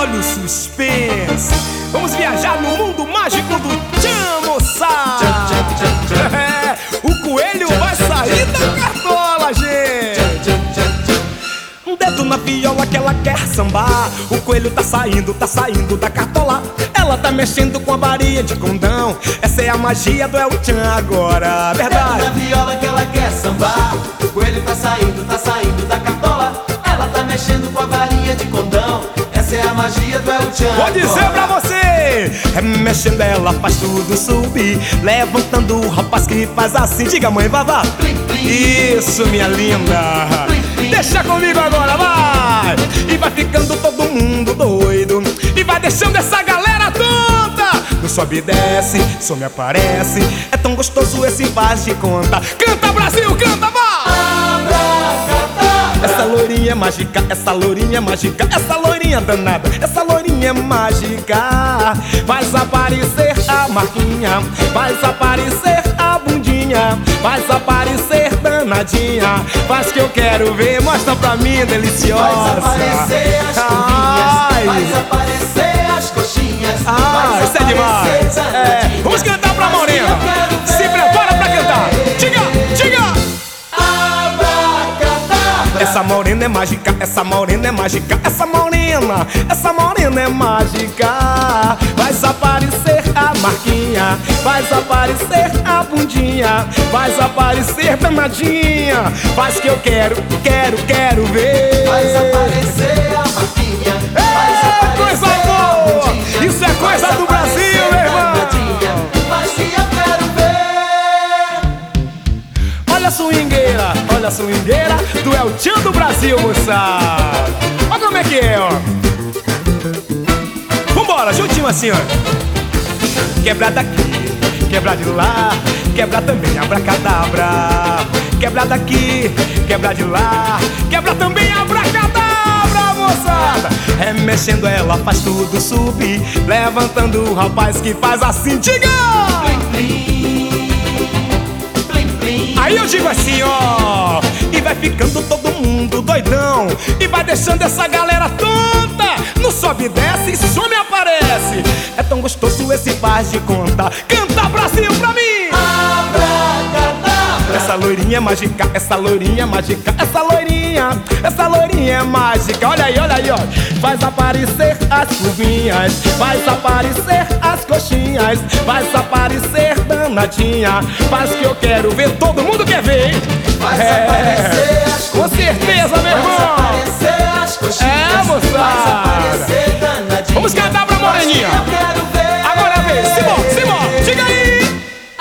Olha o suspense. Vamos viajar no mundo mágico do tchan, moçada. O coelho vai sair da cartola, gente. Um dedo na viola que ela quer sambar. O coelho tá saindo da cartola. Ela tá mexendo com a varinha de condão. Essa é a magia do El Chan agora, verdade. Dedo na viola que ela quer sambar. O coelho tá saindo da cartola. Ela tá mexendo com a varinha de condão. Essa é a magia do El Chan. Vou dizer pra você, mexendo ela faz tudo subir, levantando o rapaz que faz assim. Diga, mãe, vavá. Isso, minha linda. Deixa comigo agora, vai. E vai ficando todo mundo doido. E vai deixando essa galera tonta. No sobe e desce, some e aparece. É tão gostoso esse faz de conta. Canta, Brasil, canta, vai. Essa loirinha é mágica, essa loirinha é mágica, essa loirinha danada, essa loirinha é mágica. Faz aparecer a marquinha, faz aparecer a bundinha, faz aparecer danadinha. Faz que eu quero ver, mostra pra mim, deliciosa. Faz aparecer as curvinhas, faz aparecer as coxinhas. Isso é demais. Vamos cantar pra Morena. Se prepara pra cantar. Diga, diga. Essa morena é mágica, essa morena é mágica, essa morena é mágica. Faz aparecer a marquinha, faz aparecer a bundinha, faz aparecer danadinha. Faz que eu quero ver. Faz aparecer a marquinha, faz aparecer coisa a boa. bundinha. Isso é coisa do Brasil, meu irmão. Faz que eu quero ver. Olha a swingueira do El Chan do Brasil, moçada. Olha como é que é, ó. Vambora, juntinho assim, ó. Quebra daqui, quebra de lá, quebra também abracadabra. Quebra daqui, quebra de lá, quebra também abracadabra, moçada. Mexendo ela faz tudo subir, levantando o rapaz que faz assim. Diga! Aí eu digo assim, ó. E vai ficando todo mundo doidão. E vai deixando essa galera tonta. No sobe e desce, some e aparece. É tão gostoso esse faz de conta. Canta, Brasil, pra mim. Abracadabra. Essa loirinha é mágica, essa loirinha é mágica, essa loirinha é mágica. Olha aí, ó. Faz aparecer as curvinhas, faz aparecer as coxinhas, faz aparecer danadinha. Faz que eu quero ver, todo mundo quer ver. Faz aparecer as com certeza, meu irmão. Faz aparecer as coxinhas, moçada. faz aparecer danadinha. Vamos cantar pra Moreninha. Eu quero ver. Agora vem, Simão, diga aí.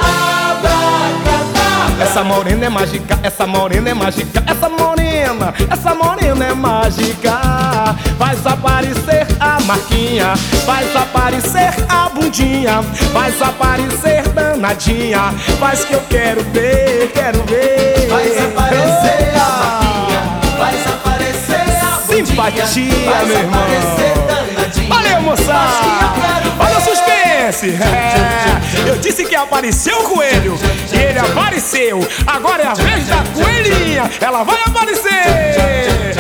Essa morena é mágica, essa morena é mágica, essa morena é mágica. Faz aparecer a marquinha, faz aparecer a bundinha, faz aparecer danadinha. Faz que eu quero ver. Faz aparecer a marquinha, faz aparecer a bundinha, Simpatia, faz meu irmão. aparecer danadinha. Valeu, moçada. Olha o suspense. Eu disse que apareceu o coelho e ele apareceu. Agora é a vez da coelhinha. Ela vai aparecer.